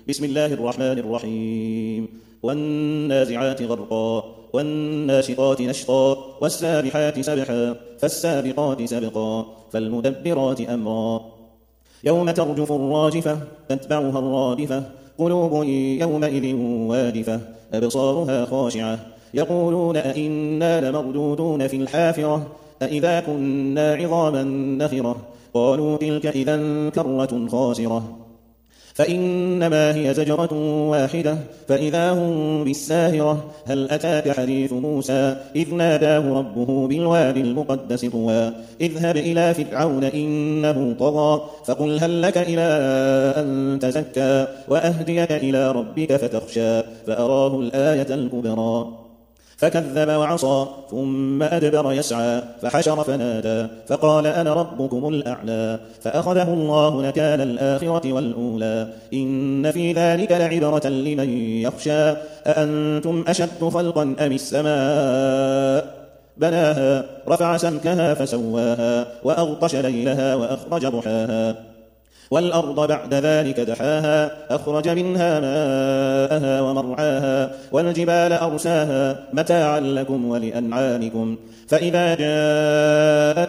بسم الله الرحمن الرحيم والنازعات غرقا والناشطات نشطا والسابحات سبحا فالسابقات سبقا فالمدبرات أمرا يوم ترجف الراجفة تتبعها الرادفة قلوب يومئذ واجفة أبصارها خاشعة يقولون أئنا لمردودون في الحافرة أئذا كنا عظاما نخرة قالوا تلك إذا كرة خاسرة فإنما هي زجرة واحدة فإذا هم بالساهرة هل أتاك حديث موسى إذ ناداه ربه بالوادي المقدس طوى اذهب إلى فرعون إنه طغى فقل هل لك إلى أن تزكى وأهديك إلى ربك فتخشى فأراه الآية الكبرى فكذب وعصى ثم أدبر يسعى فحشر فنادى فقال أنا ربكم الأعلى فأخذه الله نكال الآخرة والأولى إن في ذلك لعبرة لمن يخشى أأنتم أشد خلقا أم السماء بناها رفع سمكها فسواها وأغطش ليلها وأخرج ضحاها والأرض بعد ذلك دحاها أخرج منها ماءها ومرعاها والجبال أرساها متاعا لكم ولأنعامكم فإذا جاءت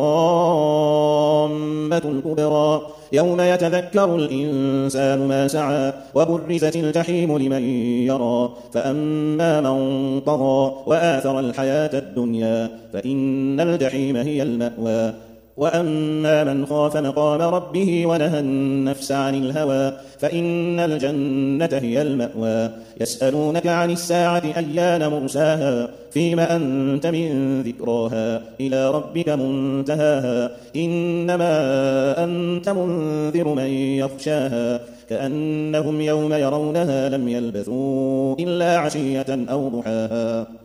الطامة الكبرى يوم يتذكر الإنسان ما سعى وبرزت الجحيم لمن يرى فأما من طغى وآثر الحياة الدنيا فإن الجحيم هي المأوى وأما من خاف مقام ربه ونهى النفس عن الهوى فإن الجنة هي المأوى يسألونك عن الساعة أيان مرساها فيما أنت من ذكراها إلى ربك منتهاها إنما أنت منذر من يخشاها كأنهم يوم يرونها لم يلبثوا إلا عشية أو ضحاها